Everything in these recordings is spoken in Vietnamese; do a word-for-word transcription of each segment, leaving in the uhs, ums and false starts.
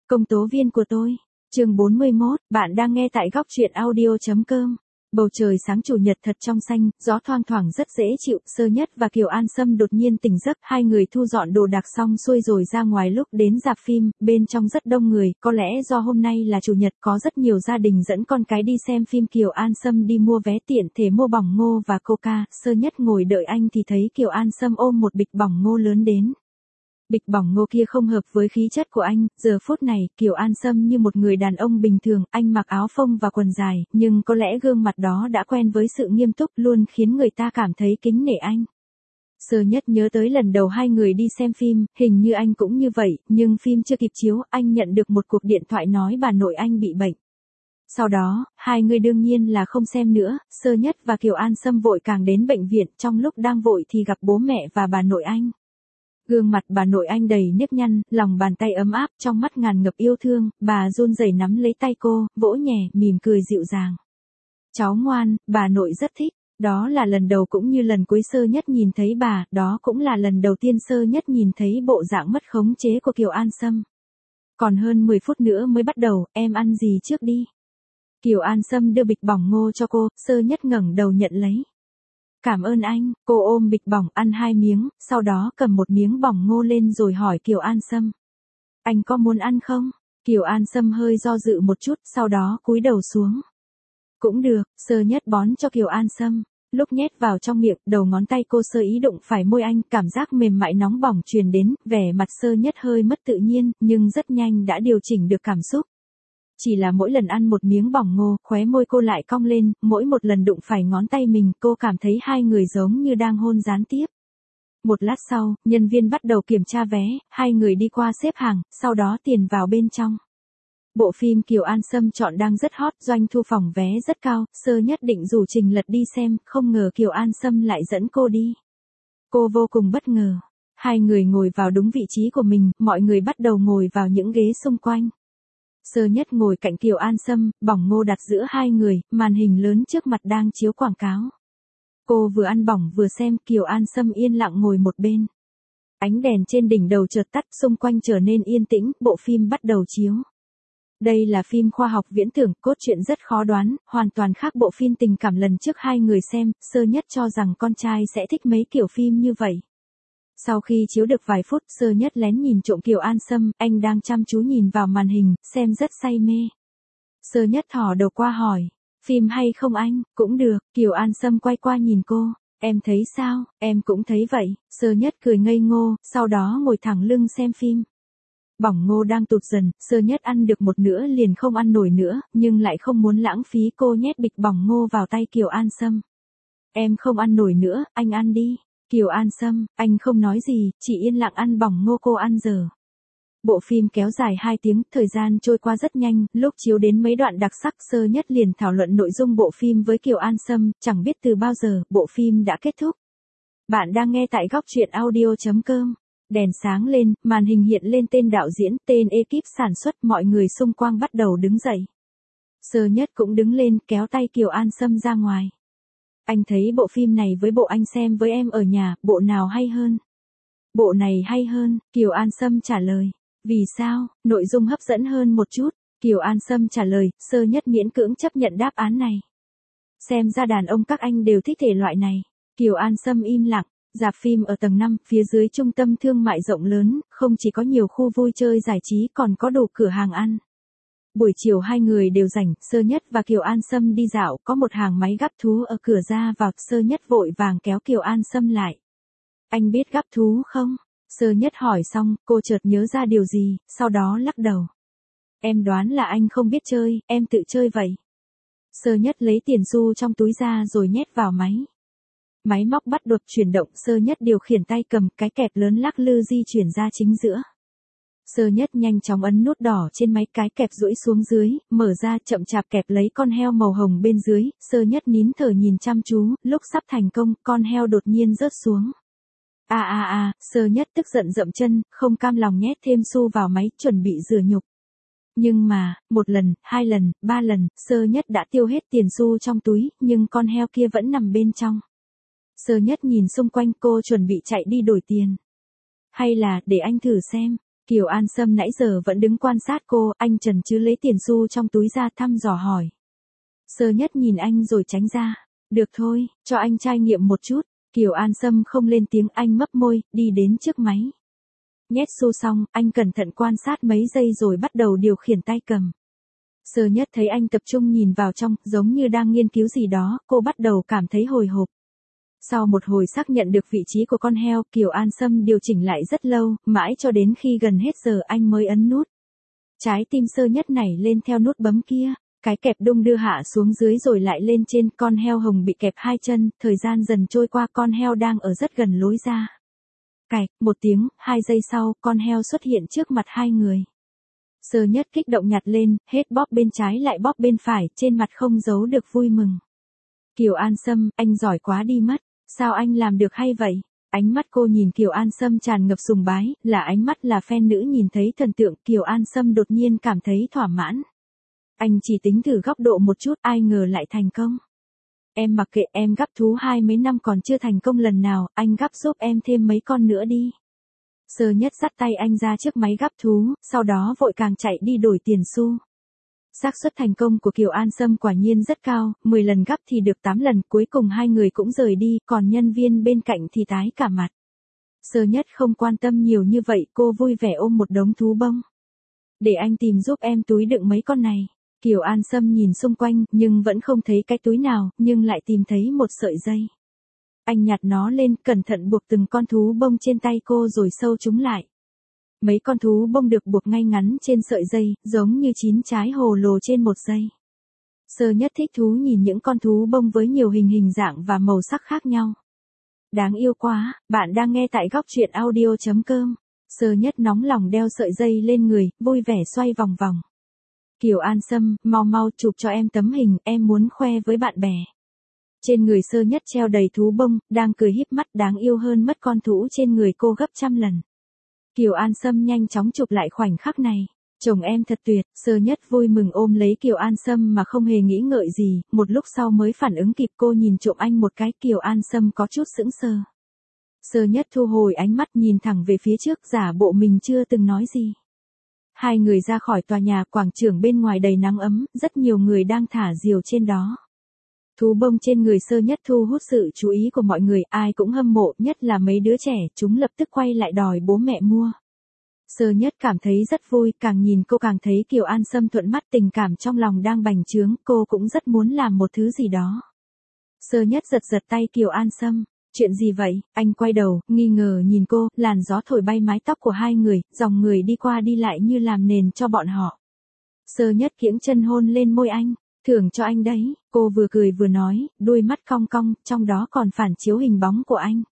Công tố viên của tôi. Chương bốn mươi mốt, bạn đang nghe tại góc truyện audio chấm com. Bầu trời sáng chủ nhật thật trong xanh, gió thoang thoảng rất dễ chịu, Sơ Nhất và Kiều An Sâm đột nhiên tỉnh giấc, hai người thu dọn đồ đạc xong xuôi rồi ra ngoài. Lúc đến rạp phim, bên trong rất đông người, có lẽ do hôm nay là chủ nhật có rất nhiều gia đình dẫn con cái đi xem phim. Kiều An Sâm đi mua vé tiện thể mua bỏng ngô và coca, Sơ Nhất ngồi đợi anh thì thấy Kiều An Sâm ôm một bịch bỏng ngô lớn đến. Bịch bỏng ngô kia không hợp với khí chất của anh, giờ phút này, Kiều An Sâm như một người đàn ông bình thường, anh mặc áo phông và quần dài, nhưng có lẽ gương mặt đó đã quen với sự nghiêm túc luôn khiến người ta cảm thấy kính nể anh. Sơ Nhất nhớ tới lần đầu hai người đi xem phim, hình như anh cũng như vậy, nhưng phim chưa kịp chiếu, anh nhận được một cuộc điện thoại nói bà nội anh bị bệnh. Sau đó, hai người đương nhiên là không xem nữa, Sơ Nhất và Kiều An Sâm vội càng đến bệnh viện, trong lúc đang vội thì gặp bố mẹ và bà nội anh. Gương mặt bà nội anh đầy nếp nhăn, lòng bàn tay ấm áp, trong mắt ngàn ngập yêu thương, bà run rẩy nắm lấy tay cô, vỗ nhẹ, mỉm cười dịu dàng. Cháu ngoan, bà nội rất thích. Đó là lần đầu cũng như lần cuối Sơ Nhất nhìn thấy bà, đó cũng là lần đầu tiên Sơ Nhất nhìn thấy bộ dạng mất khống chế của Kiều An Sâm. Còn hơn mười phút nữa mới bắt đầu, em ăn gì trước đi. Kiều An Sâm đưa bịch bỏng ngô cho cô, Sơ Nhất ngẩng đầu nhận lấy. Cảm ơn anh, cô ôm bịch bỏng ăn hai miếng, sau đó cầm một miếng bỏng ngô lên rồi hỏi Kiều An Sâm. Anh có muốn ăn không? Kiều An Sâm hơi do dự một chút, sau đó cúi đầu xuống. Cũng được, Sơ Nhất bón cho Kiều An Sâm. Lúc nhét vào trong miệng, đầu ngón tay cô sơ ý đụng phải môi anh, cảm giác mềm mại nóng bỏng truyền đến, vẻ mặt Sơ Nhất hơi mất tự nhiên, nhưng rất nhanh đã điều chỉnh được cảm xúc. Chỉ là mỗi lần ăn một miếng bỏng ngô, khóe môi cô lại cong lên, mỗi một lần đụng phải ngón tay mình, cô cảm thấy hai người giống như đang hôn gián tiếp. Một lát sau, nhân viên bắt đầu kiểm tra vé, hai người đi qua xếp hàng, sau đó tiền vào bên trong. Bộ phim Kiều An Sâm chọn đang rất hot, doanh thu phòng vé rất cao, Sơ Nhất định rủ Trình Lật đi xem, không ngờ Kiều An Sâm lại dẫn cô đi. Cô vô cùng bất ngờ. Hai người ngồi vào đúng vị trí của mình, mọi người bắt đầu ngồi vào những ghế xung quanh. Sơ Nhất ngồi cạnh Kiều An Sâm, bỏng ngô đặt giữa hai người, màn hình lớn trước mặt đang chiếu quảng cáo. Cô vừa ăn bỏng vừa xem, Kiều An Sâm yên lặng ngồi một bên. Ánh đèn trên đỉnh đầu chợt tắt, xung quanh trở nên yên tĩnh, bộ phim bắt đầu chiếu. Đây là phim khoa học viễn tưởng, cốt truyện rất khó đoán, hoàn toàn khác bộ phim tình cảm lần trước hai người xem, Sơ Nhất cho rằng con trai sẽ thích mấy kiểu phim như vậy. Sau khi chiếu được vài phút, Sơ Nhất lén nhìn trộm Kiều An Sâm, anh đang chăm chú nhìn vào màn hình, xem rất say mê. Sơ Nhất thò đầu qua hỏi, phim hay không anh? Cũng được, Kiều An Sâm quay qua nhìn cô, em thấy sao? Em cũng thấy vậy, Sơ Nhất cười ngây ngô, sau đó ngồi thẳng lưng xem phim. Bỏng ngô đang tụt dần, Sơ Nhất ăn được một nửa liền không ăn nổi nữa, nhưng lại không muốn lãng phí, cô nhét bịch bỏng ngô vào tay Kiều An Sâm. Em không ăn nổi nữa, anh ăn đi. Kiều An Sâm, anh không nói gì, chỉ yên lặng ăn bỏng ngô cô ăn dở. Bộ phim kéo dài hai tiếng, thời gian trôi qua rất nhanh, lúc chiếu đến mấy đoạn đặc sắc Sơ Nhất liền thảo luận nội dung bộ phim với Kiều An Sâm, chẳng biết từ bao giờ, bộ phim đã kết thúc. Bạn đang nghe tại góc truyện audio chấm com. Đèn sáng lên, màn hình hiện lên tên đạo diễn, tên ekip sản xuất, mọi người xung quanh bắt đầu đứng dậy. Sơ Nhất cũng đứng lên, kéo tay Kiều An Sâm ra ngoài. Anh thấy bộ phim này với bộ anh xem với em ở nhà, bộ nào hay hơn? Bộ này hay hơn, Kiều An Sâm trả lời. Vì sao? Nội dung hấp dẫn hơn một chút. Kiều An Sâm trả lời, Sơ Nhất miễn cưỡng chấp nhận đáp án này. Xem ra đàn ông các anh đều thích thể loại này. Kiều An Sâm im lặng. Rạp phim ở tầng năm, phía dưới trung tâm thương mại rộng lớn, không chỉ có nhiều khu vui chơi giải trí còn có đủ cửa hàng ăn. Buổi chiều hai người đều rảnh, Sơ Nhất và Kiều An Sâm đi dạo, có một hàng máy gắp thú ở cửa ra vào, Sơ Nhất vội vàng kéo Kiều An Sâm lại. Anh biết gắp thú không? Sơ Nhất hỏi xong, cô chợt nhớ ra điều gì, sau đó lắc đầu. Em đoán là anh không biết chơi, em tự chơi vậy. Sơ Nhất lấy tiền xu trong túi ra rồi nhét vào máy. Máy móc bắt đột chuyển động, Sơ Nhất điều khiển tay cầm, cái kẹp lớn lắc lư di chuyển ra chính giữa. Sơ Nhất nhanh chóng ấn nút đỏ trên máy, cái kẹp duỗi xuống dưới, mở ra, chậm chạp kẹp lấy con heo màu hồng bên dưới, Sơ Nhất nín thở nhìn chăm chú, lúc sắp thành công, con heo đột nhiên rớt xuống. A a a, Sơ Nhất tức giận dậm chân, không cam lòng nhét thêm xu vào máy, chuẩn bị rửa nhục. Nhưng mà, một lần, hai lần, ba lần, Sơ Nhất đã tiêu hết tiền xu trong túi, nhưng con heo kia vẫn nằm bên trong. Sơ Nhất nhìn xung quanh, cô chuẩn bị chạy đi đổi tiền. Hay là, để anh thử xem. Kiều An Sâm nãy giờ vẫn đứng quan sát cô, anh Trần chứ lấy tiền xu trong túi ra thăm dò hỏi. Sơ Nhất nhìn anh rồi tránh ra. Được thôi, cho anh trải nghiệm một chút. Kiều An Sâm không lên tiếng, anh mấp môi, đi đến trước máy. Nhét xu xong, anh cẩn thận quan sát mấy giây rồi bắt đầu điều khiển tay cầm. Sơ Nhất thấy anh tập trung nhìn vào trong, giống như đang nghiên cứu gì đó, cô bắt đầu cảm thấy hồi hộp. Sau một hồi xác nhận được vị trí của con heo, Kiều An Sâm điều chỉnh lại rất lâu, mãi cho đến khi gần hết giờ anh mới ấn nút. Trái tim Sơ Nhất nảy lên theo nút bấm kia, cái kẹp đung đưa hạ xuống dưới rồi lại lên trên, con heo hồng bị kẹp hai chân, thời gian dần trôi qua, con heo đang ở rất gần lối ra. Cạch, một tiếng, hai giây sau, con heo xuất hiện trước mặt hai người. Sơ Nhất kích động nhặt lên, hết bóp bên trái lại bóp bên phải, trên mặt không giấu được vui mừng. Kiều An Sâm, anh giỏi quá đi mất, sao anh làm được hay vậy? Ánh mắt cô nhìn Kiều An Sâm tràn ngập sùng bái, là ánh mắt là fan nữ nhìn thấy thần tượng. Kiều An Sâm đột nhiên cảm thấy thỏa mãn. Anh chỉ tính thử góc độ một chút, ai ngờ lại thành công. Em mặc kệ, em gắp thú hai mấy năm còn chưa thành công lần nào, anh gắp giúp em thêm mấy con nữa đi. Sơ Nhất dắt tay anh ra trước máy gắp thú, sau đó vội càng chạy đi đổi tiền xu. Xác suất thành công của Kiều An Sâm quả nhiên rất cao, mười lần gắp thì được tám lần, cuối cùng hai người cũng rời đi, còn nhân viên bên cạnh thì tái cả mặt. Sơ Nhất không quan tâm nhiều như vậy, cô vui vẻ ôm một đống thú bông. Để anh tìm giúp em túi đựng mấy con này. Kiều An Sâm nhìn xung quanh, nhưng vẫn không thấy cái túi nào, nhưng lại tìm thấy một sợi dây. Anh nhặt nó lên, cẩn thận buộc từng con thú bông trên tay cô rồi sâu chúng lại. Mấy con thú bông được buộc ngay ngắn trên sợi dây, giống như chín trái hồ lô trên một dây. Sơ Nhất thích thú nhìn những con thú bông với nhiều hình hình dạng và màu sắc khác nhau. Đáng yêu quá, bạn đang nghe tại góc truyện audio chấm com. Sơ Nhất nóng lòng đeo sợi dây lên người, vui vẻ xoay vòng vòng. Kiều An Sâm, mau mau chụp cho em tấm hình, em muốn khoe với bạn bè. Trên người Sơ Nhất treo đầy thú bông, đang cười híp mắt, đáng yêu hơn mất con thú trên người cô gấp trăm lần. Kiều An Sâm nhanh chóng chụp lại khoảnh khắc này. Chồng em thật tuyệt, Sơ Nhất vui mừng ôm lấy Kiều An Sâm mà không hề nghĩ ngợi gì, một lúc sau mới phản ứng kịp, cô nhìn trộm anh một cái. Kiều An Sâm có chút sững sờ. Sơ Nhất thu hồi ánh mắt, nhìn thẳng về phía trước, giả bộ mình chưa từng nói gì. Hai người ra khỏi tòa nhà, quảng trường bên ngoài đầy nắng ấm, rất nhiều người đang thả diều trên đó. Thú bông trên người Sơ Nhất thu hút sự chú ý của mọi người, ai cũng hâm mộ, nhất là mấy đứa trẻ, chúng lập tức quay lại đòi bố mẹ mua. Sơ Nhất cảm thấy rất vui, càng nhìn cô càng thấy Kiều An Sâm thuận mắt, tình cảm trong lòng đang bành trướng, cô cũng rất muốn làm một thứ gì đó. Sơ Nhất giật giật tay Kiều An Sâm. Chuyện gì vậy? Anh quay đầu, nghi ngờ nhìn cô, làn gió thổi bay mái tóc của hai người, dòng người đi qua đi lại như làm nền cho bọn họ. Sơ Nhất kiễng chân hôn lên môi anh, thưởng cho anh đấy, cô vừa cười vừa nói, đuôi mắt cong cong, trong đó còn phản chiếu hình bóng của anh.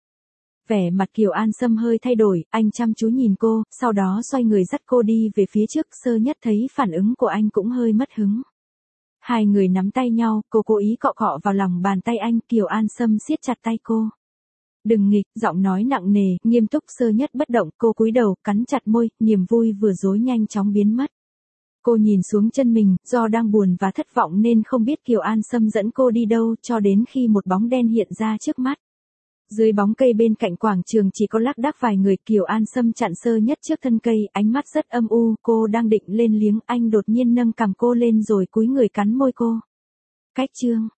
Vẻ mặt Kiều An Sâm hơi thay đổi, anh chăm chú nhìn cô, sau đó xoay người dắt cô đi về phía trước. Sơ Nhất thấy phản ứng của anh cũng hơi mất hứng. Hai người nắm tay nhau, cô cố ý cọ cọ vào lòng bàn tay anh, Kiều An Sâm siết chặt tay cô. Đừng nghịch, giọng nói nặng nề, nghiêm túc. Sơ Nhất bất động, cô cúi đầu, cắn chặt môi, niềm vui vừa dối nhanh chóng biến mất. Cô nhìn xuống chân mình, do đang buồn và thất vọng nên không biết Kiều An Sâm dẫn cô đi đâu, cho đến khi một bóng đen hiện ra trước mắt. Dưới bóng cây bên cạnh quảng trường chỉ có lác đác vài người. Kiều An Sâm chặn Sơ Nhất trước thân cây, ánh mắt rất âm u, cô đang định lên liếng, anh đột nhiên nâng cằm cô lên rồi cúi người cắn môi cô. Cách chương